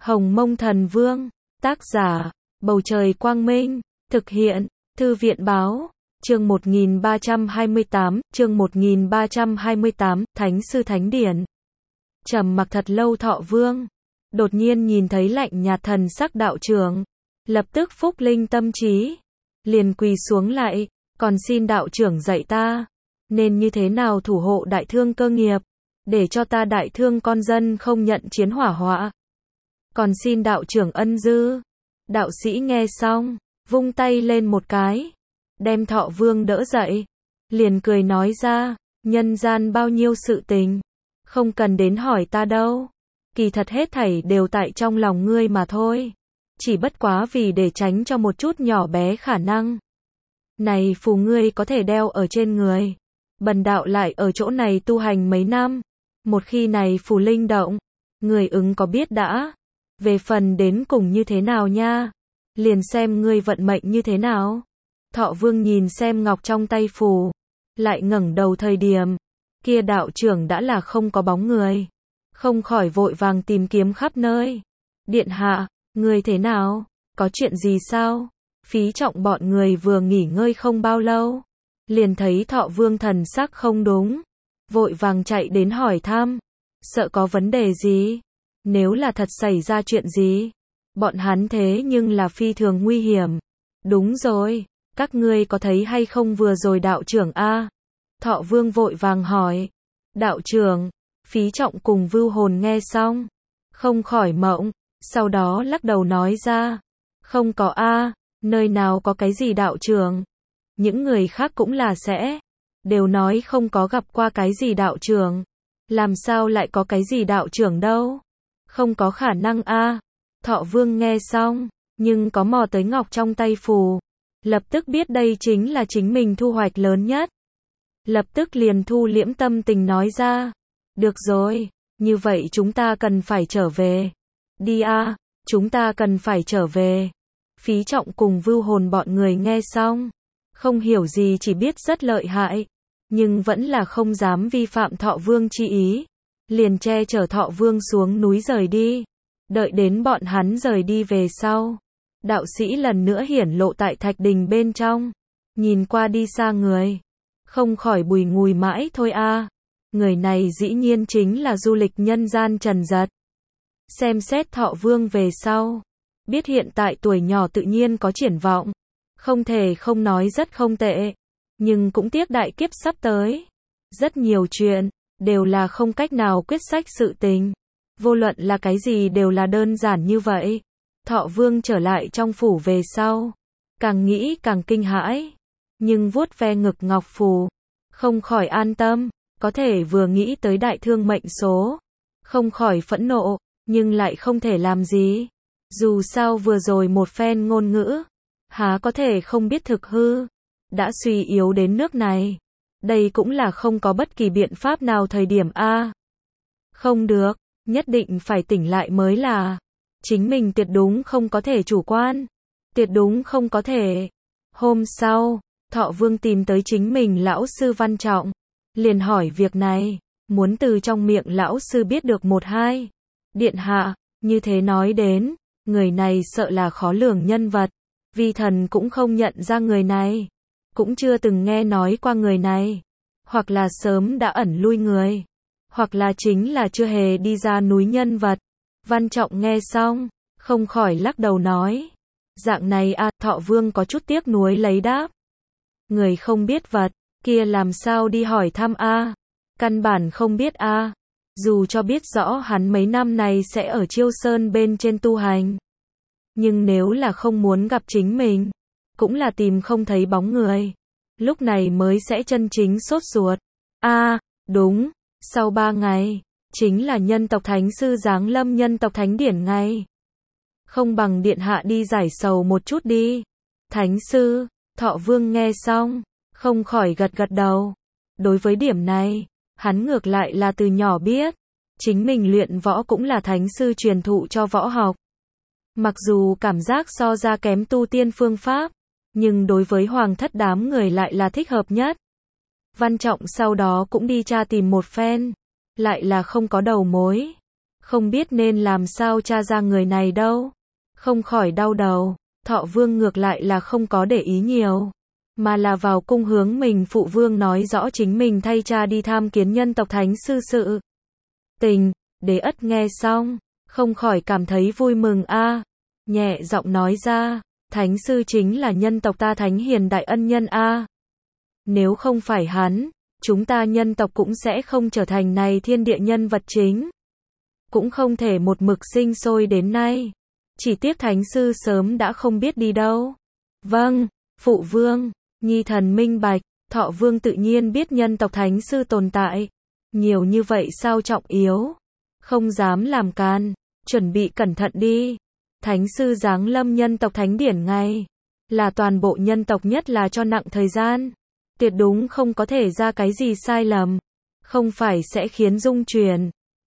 Hồng Mông Thần Vương, tác giả, Bầu Trời Quang Minh, thực hiện, Thư viện Báo, chương 1328, Thánh Sư Thánh Điển. Trầm mặc thật lâu Thọ Vương, đột nhiên nhìn thấy lạnh nhạt thần sắc đạo trưởng, lập tức phúc linh tâm trí, liền quỳ xuống lại, còn xin đạo trưởng dạy ta, nên như thế nào thủ hộ đại thương cơ nghiệp, để cho ta đại thương con dân không nhận chiến hỏa họa. Còn xin đạo trưởng ân dư. Đạo sĩ nghe xong, vung tay lên một cái, đem Thọ Vương đỡ dậy, liền cười nói ra, nhân gian bao nhiêu sự tình, không cần đến hỏi ta đâu, kỳ thật hết thảy đều tại trong lòng ngươi mà thôi, chỉ bất quá vì để tránh cho một chút nhỏ bé khả năng. Này phù ngươi có thể đeo ở trên người, bần đạo lại ở chỗ này tu hành mấy năm, một khi này phù linh động, người ứng có biết đã, về phần đến cùng như thế nào nha, liền xem ngươi vận mệnh như thế nào. Thọ Vương nhìn xem ngọc trong tay phù, lại ngẩng đầu thời điểm, kia đạo trưởng đã là không có bóng người, không khỏi vội vàng tìm kiếm khắp nơi. Điện hạ, ngươi thế nào, có chuyện gì sao? Phí Trọng bọn người vừa nghỉ ngơi không bao lâu, liền thấy Thọ Vương thần sắc không đúng, vội vàng chạy đến hỏi thăm, sợ có vấn đề gì, nếu là thật xảy ra chuyện gì, bọn hắn thế nhưng là phi thường nguy hiểm. Đúng rồi, các ngươi có thấy hay không vừa rồi đạo trưởng a? Thọ Vương vội vàng hỏi. Đạo trưởng, Phí Trọng cùng Vưu Hồn nghe xong, không khỏi mộng, sau đó lắc đầu nói ra, không có a, nơi nào có cái gì đạo trưởng. Những người khác cũng là đều nói không có gặp qua cái gì đạo trưởng, làm sao lại có cái gì đạo trưởng đâu, không có khả năng a. Thọ Vương nghe xong, nhưng có mò tới ngọc trong tay phù, lập tức biết đây chính là chính mình thu hoạch lớn nhất. Lập tức liền thu liễm tâm tình nói ra, được rồi, như vậy chúng ta cần phải trở về. Đi a, chúng ta cần phải trở về. Phí Trọng cùng Vưu Hồn bọn người nghe xong, không hiểu gì chỉ biết rất lợi hại, nhưng vẫn là không dám vi phạm Thọ Vương chi ý, liền che chở Thọ Vương xuống núi rời đi. Đợi đến bọn hắn rời đi về sau, đạo sĩ lần nữa hiển lộ tại thạch đình bên trong, nhìn qua đi xa người, không khỏi bùi ngùi mãi thôi a. Người này dĩ nhiên chính là du lịch nhân gian Trần Giật. Xem xét Thọ Vương về sau, biết hiện tại tuổi nhỏ tự nhiên có triển vọng, không thể không nói rất không tệ, nhưng cũng tiếc đại kiếp sắp tới, rất nhiều chuyện đều là không cách nào quyết sách sự tình. Vô luận là cái gì đều là đơn giản như vậy. Thọ Vương trở lại trong phủ về sau, càng nghĩ càng kinh hãi, nhưng vuốt ve ngực ngọc phù, không khỏi an tâm, có thể vừa nghĩ tới đại thương mệnh số, không khỏi phẫn nộ, nhưng lại không thể làm gì. Dù sao vừa rồi một phen ngôn ngữ, há có thể không biết thực hư, đã suy yếu đến nước này, đây cũng là không có bất kỳ biện pháp nào thời điểm a. Không được, nhất định phải tỉnh lại mới là. Chính mình tuyệt đúng không có thể chủ quan. Tuyệt đúng không có thể. Hôm sau, Thọ Vương tìm tới chính mình lão sư Văn Trọng, liền hỏi việc này, muốn từ trong miệng lão sư biết được một hai. Điện hạ, như thế nói đến, người này sợ là khó lường nhân vật, vi thần cũng không nhận ra người này, cũng chưa từng nghe nói qua người này, hoặc là sớm đã ẩn lui người, hoặc là chính là chưa hề đi ra núi nhân vật. Văn Trọng nghe xong, không khỏi lắc đầu nói, dạng này a. Thọ Vương có chút tiếc nuối lấy đáp, người không biết vật, kia làm sao đi hỏi thăm a, căn bản không biết a. Dù cho biết rõ hắn mấy năm này sẽ ở Chiêu Sơn bên trên tu hành, nhưng nếu là không muốn gặp chính mình, cũng là tìm không thấy bóng người, lúc này mới sẽ chân chính sốt ruột. A, đúng, sau 3 ngày, chính là nhân tộc thánh sư giáng lâm nhân tộc thánh điển ngày. Không bằng điện hạ đi giải sầu một chút đi. Thánh sư, Thọ Vương nghe xong, không khỏi gật gật đầu. Đối với điểm này, hắn ngược lại là từ nhỏ biết, chính mình luyện võ cũng là thánh sư truyền thụ cho võ học. Mặc dù cảm giác so ra kém tu tiên phương pháp, nhưng đối với hoàng thất đám người lại là thích hợp nhất. Văn Trọng sau đó cũng đi tra tìm một phen, lại là không có đầu mối, không biết nên làm sao tra ra người này đâu. Không khỏi đau đầu, Thọ Vương ngược lại là không có để ý nhiều, mà là vào cung hướng mình phụ vương nói rõ chính mình thay cha đi tham kiến nhân tộc thánh sư sự tình. Đế Ất nghe xong, không khỏi cảm thấy vui mừng a, nhẹ giọng nói ra, thánh sư chính là nhân tộc ta thánh hiền đại ân nhân a. Nếu không phải hắn, chúng ta nhân tộc cũng sẽ không trở thành này thiên địa nhân vật chính, cũng không thể một mực sinh sôi đến nay. Chỉ tiếc thánh sư sớm đã không biết đi đâu. Vâng, phụ vương, nhi thần minh bạch. Thọ Vương tự nhiên biết nhân tộc thánh sư tồn tại, nhiều như vậy sao trọng yếu, không dám làm can, chuẩn bị cẩn thận đi. Thánh sư giáng lâm nhân tộc thánh điển ngày, là toàn bộ nhân tộc nhất là cho nặng thời gian, tuyệt đúng không có thể ra cái gì sai lầm, không phải sẽ khiến dung truyền.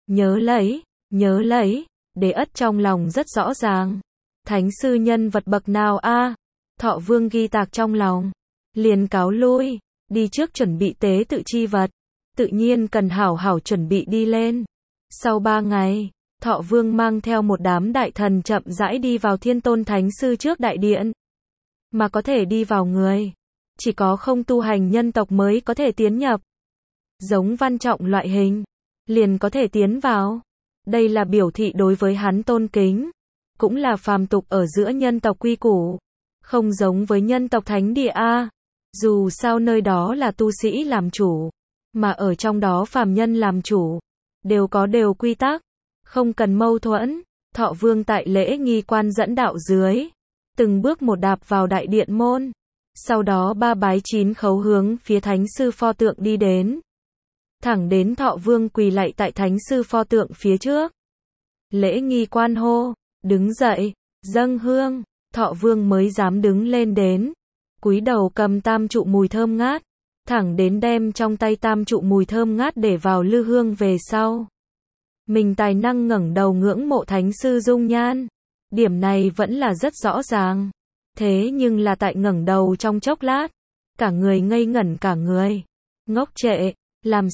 Nhớ lấy, Đế Ất trong lòng rất rõ ràng, thánh sư nhân vật bậc nào a? Thọ Vương ghi tạc trong lòng, liền cáo lui, đi trước chuẩn bị tế tự chi vật, tự nhiên cần hảo hảo chuẩn bị đi lên. Sau 3 ngày, Thọ Vương mang theo một đám đại thần chậm rãi đi vào Thiên Tôn Thánh Sư trước đại điện. Mà có thể đi vào người, chỉ có không tu hành nhân tộc mới có thể tiến nhập. Giống Văn Trọng loại hình, liền có thể tiến vào. Đây là biểu thị đối với hắn tôn kính, cũng là phàm tục ở giữa nhân tộc quy củ, không giống với nhân tộc thánh địa a. Dù sao nơi đó là tu sĩ làm chủ, mà ở trong đó phàm nhân làm chủ, đều có quy tắc, không cần mâu thuẫn. Thọ Vương tại lễ nghi quan dẫn đạo dưới, từng bước một đạp vào đại điện môn, sau đó 3 bái 9 khấu hướng phía thánh sư pho tượng đi đến. Thẳng đến Thọ Vương quỳ lạy tại thánh sư pho tượng phía trước. Lễ nghi quan hô, đứng dậy, dâng hương. Thọ Vương mới dám đứng lên đến, cúi đầu cầm tam trụ mùi thơm ngát, thẳng đến đem trong tay tam trụ mùi thơm ngát để vào lư hương về sau. Mình tài năng ngẩng đầu ngưỡng mộ thánh sư dung nhan, điểm này vẫn là rất rõ ràng. Thế nhưng là tại ngẩng đầu trong chốc lát, cả người ngây ngẩn cả người, ngốc trệ, làm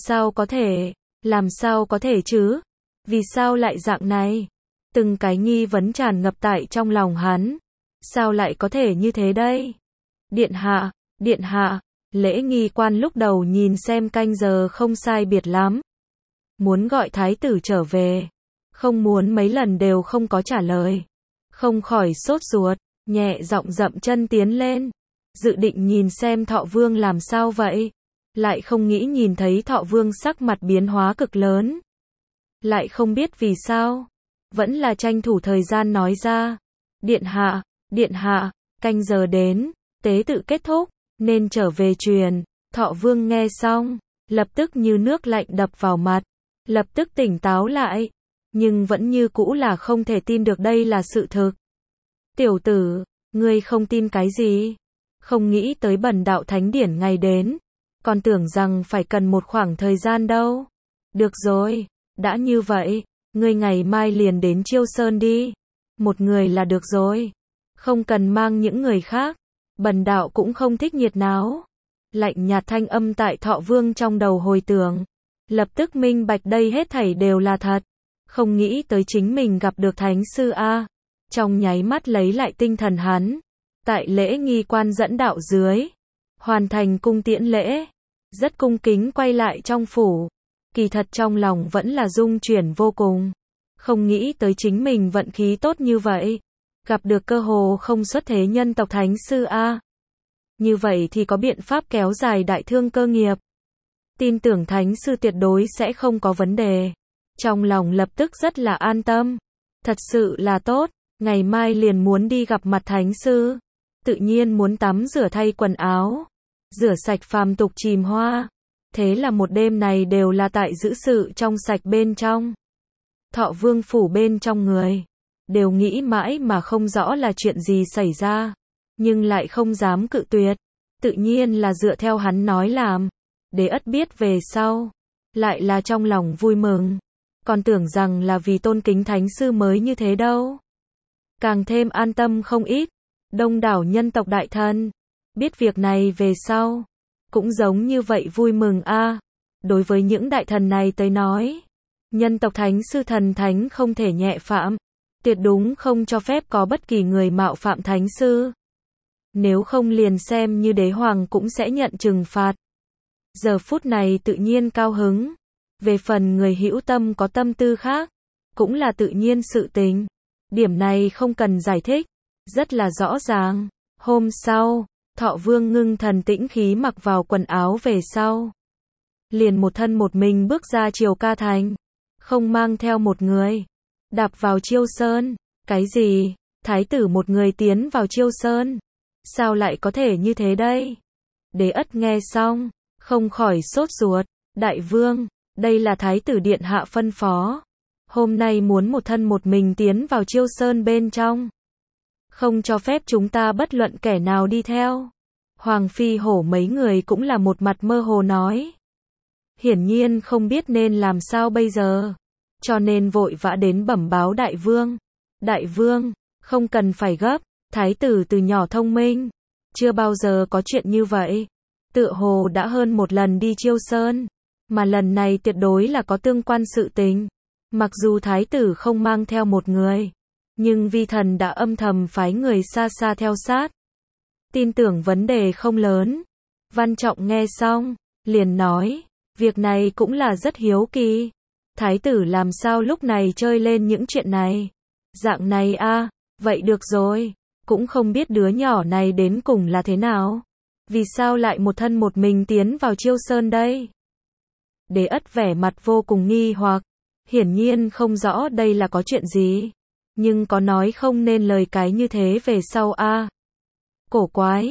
sao có thể chứ? Vì sao lại dạng này? Từng cái nghi vấn tràn ngập tại trong lòng hắn. Sao lại có thể như thế đây? Điện hạ, lễ nghi quan lúc đầu nhìn xem canh giờ không sai biệt lắm. Muốn gọi thái tử trở về, không muốn mấy lần đều không có trả lời. Không khỏi sốt ruột, nhẹ giọng dậm chân tiến lên, dự định nhìn xem Thọ Vương làm sao vậy. Lại không nghĩ nhìn thấy Thọ Vương sắc mặt biến hóa cực lớn. Lại không biết vì sao, vẫn là tranh thủ thời gian nói ra. Điện hạ, canh giờ đến, tế tự kết thúc, nên trở về truyền. Thọ Vương nghe xong, lập tức như nước lạnh đập vào mặt, lập tức tỉnh táo lại, nhưng vẫn như cũ là không thể tin được đây là sự thực. Tiểu tử, ngươi không tin cái gì? Không nghĩ tới bần đạo thánh điển ngày đến, còn tưởng rằng phải cần một khoảng thời gian đâu. Được rồi, đã như vậy, ngươi ngày mai liền đến Chiêu Sơn đi. Một người là được rồi, không cần mang những người khác. Bần đạo cũng không thích nhiệt náo. Lạnh nhạt thanh âm tại Thọ Vương trong đầu hồi tưởng, lập tức minh bạch đây hết thảy đều là thật. Không nghĩ tới chính mình gặp được thánh sư a. Trong nháy mắt lấy lại tinh thần hắn, tại lễ nghi quan dẫn đạo dưới, hoàn thành cung tiễn lễ, rất cung kính quay lại trong phủ. Kỳ thật trong lòng vẫn là rung chuyển vô cùng, không nghĩ tới chính mình vận khí tốt như vậy, gặp được cơ hồ không xuất thế nhân tộc thánh sư a. Như vậy thì có biện pháp kéo dài đại thương cơ nghiệp. Tin tưởng thánh sư tuyệt đối sẽ không có vấn đề. Trong lòng lập tức rất là an tâm. Thật sự là tốt, ngày mai liền muốn đi gặp mặt thánh sư. Tự nhiên muốn tắm rửa thay quần áo, rửa sạch phàm tục chìm hoa. Thế là một đêm này đều là tại giữ sự trong sạch bên trong. Thọ Vương phủ bên trong người, đều nghĩ mãi mà không rõ là chuyện gì xảy ra, nhưng lại không dám cự tuyệt, tự nhiên là dựa theo hắn nói làm. Đế Ất biết về sau, lại là trong lòng vui mừng, còn tưởng rằng là vì tôn kính thánh sư mới như thế đâu. Càng thêm an tâm không ít. Đông đảo nhân tộc đại thần, biết việc này về sau, cũng giống như vậy vui mừng a. Đối với những đại thần này tới nói, Nhân tộc thánh sư thần thánh không thể nhẹ phạm. Tuyệt đúng không cho phép có bất kỳ người mạo phạm thánh sư. Nếu không liền xem như đế hoàng cũng sẽ nhận trừng phạt. Giờ phút này tự nhiên cao hứng. Về phần người hữu tâm có tâm tư khác, cũng là tự nhiên sự tình. Điểm này không cần giải thích, rất là rõ ràng. Hôm sau, Thọ Vương ngưng thần tĩnh khí mặc vào quần áo về sau. Liền một thân một mình bước ra Triều Ca Thành, không mang theo một người. Đạp vào Chiêu Sơn, cái gì? Thái tử một người tiến vào Chiêu Sơn? Sao lại có thể như thế đây? Đế Ất nghe xong, không khỏi sốt ruột. Đại vương, đây là Thái tử điện hạ phân phó. Hôm nay muốn một thân một mình tiến vào Chiêu Sơn bên trong. Không cho phép chúng ta bất luận kẻ nào đi theo. Hoàng Phi Hổ mấy người cũng là một mặt mơ hồ nói. Hiển nhiên không biết nên làm sao bây giờ. Cho nên vội vã đến bẩm báo đại vương. Đại vương, không cần phải gấp. Thái tử từ nhỏ thông minh. Chưa bao giờ có chuyện như vậy. Tựa hồ đã hơn một lần đi Chiêu Sơn. Mà lần này tuyệt đối là có tương quan sự tình. Mặc dù thái tử không mang theo một người, nhưng vi thần đã âm thầm phái người xa xa theo sát. Tin tưởng vấn đề không lớn. Văn Trọng nghe xong, liền nói, việc này cũng là rất hiếu kỳ. Thái tử làm sao lúc này chơi lên những chuyện này? Dạng này a, vậy được rồi, cũng không biết đứa nhỏ này đến cùng là thế nào. Vì sao lại một thân một mình tiến vào Chiêu Sơn đây? Đế Ất vẻ mặt vô cùng nghi hoặc, hiển nhiên không rõ đây là có chuyện gì, nhưng có nói không nên lời cái như thế về sau a. Cổ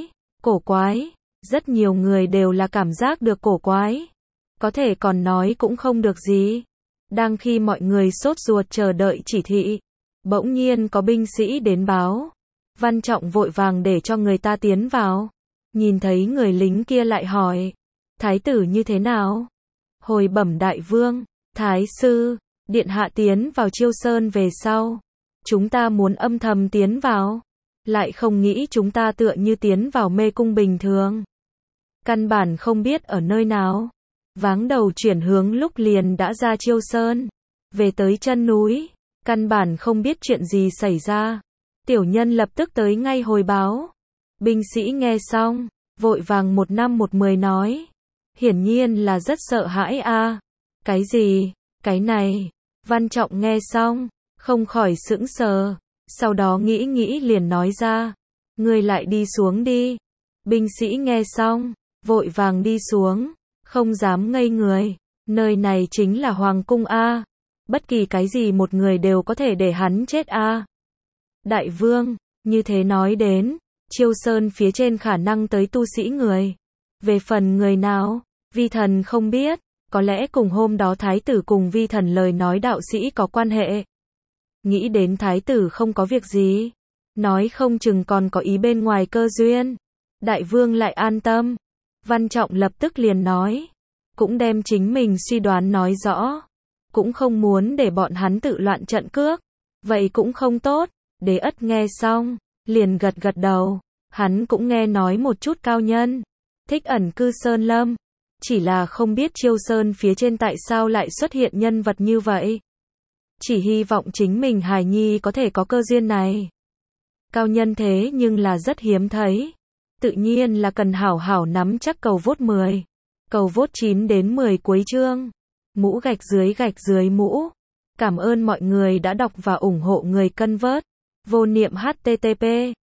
quái, rất nhiều người đều là cảm giác được cổ quái, có thể còn nói cũng không được gì. Đang khi mọi người sốt ruột chờ đợi chỉ thị, bỗng nhiên có binh sĩ đến báo. Văn Trọng vội vàng để cho người ta tiến vào, nhìn thấy người lính kia lại hỏi, thái tử như thế nào? Hồi bẩm đại vương, thái sư, điện hạ tiến vào Chiêu Sơn về sau, chúng ta muốn âm thầm tiến vào, lại không nghĩ chúng ta tựa như tiến vào mê cung bình thường. Căn bản không biết ở nơi nào, váng đầu chuyển hướng lúc liền đã ra Chiêu Sơn, về tới chân núi, căn bản không biết chuyện gì xảy ra. Tiểu nhân lập tức tới ngay hồi báo. Binh sĩ nghe xong, vội vàng 1-5-1-10 nói. Hiển nhiên là rất sợ hãi a. Cái gì? Cái này. Văn Trọng nghe xong, không khỏi sững sờ. Sau đó nghĩ liền nói ra. Ngươi lại đi xuống đi. Binh sĩ nghe xong, vội vàng đi xuống. Không dám ngây người. Nơi này chính là Hoàng cung a. Bất kỳ cái gì một người đều có thể để hắn chết a. Đại vương, như thế nói đến, Chiêu Sơn phía trên khả năng tới tu sĩ người. Về phần người nào, vi thần không biết, có lẽ cùng hôm đó thái tử cùng vi thần lời nói đạo sĩ có quan hệ. Nghĩ đến thái tử không có việc gì, nói không chừng còn có ý bên ngoài cơ duyên. Đại vương lại an tâm. Văn Trọng lập tức liền nói, cũng đem chính mình suy đoán nói rõ, cũng không muốn để bọn hắn tự loạn trận cước, vậy cũng không tốt. Đế Ất nghe xong, liền gật đầu, hắn cũng nghe nói một chút cao nhân, thích ẩn cư Sơn Lâm, chỉ là không biết Chiêu Sơn phía trên tại sao lại xuất hiện nhân vật như vậy. Chỉ hy vọng chính mình hài nhi có thể có cơ duyên này. Cao nhân thế nhưng là rất hiếm thấy, tự nhiên là cần hảo hảo nắm chắc cầu vote 10. Cầu vote 9 đến 10 cuối chương. Mũ gạch dưới mũ. Cảm ơn mọi người đã đọc và ủng hộ người cân vớt. Vô niệm http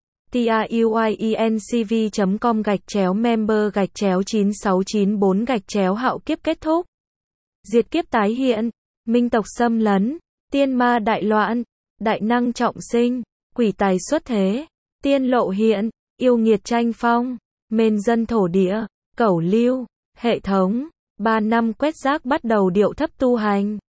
truyencv.com/member/9694 hạo kiếp kết thúc. Diệt kiếp tái hiện, minh tộc xâm lấn, tiên ma đại loạn, đại năng trọng sinh, quỷ tài xuất thế, tiên lộ hiện, yêu nghiệt tranh phong, mên dân thổ địa, cẩu lưu, hệ thống, 3 năm quét rác bắt đầu điệu thấp tu hành.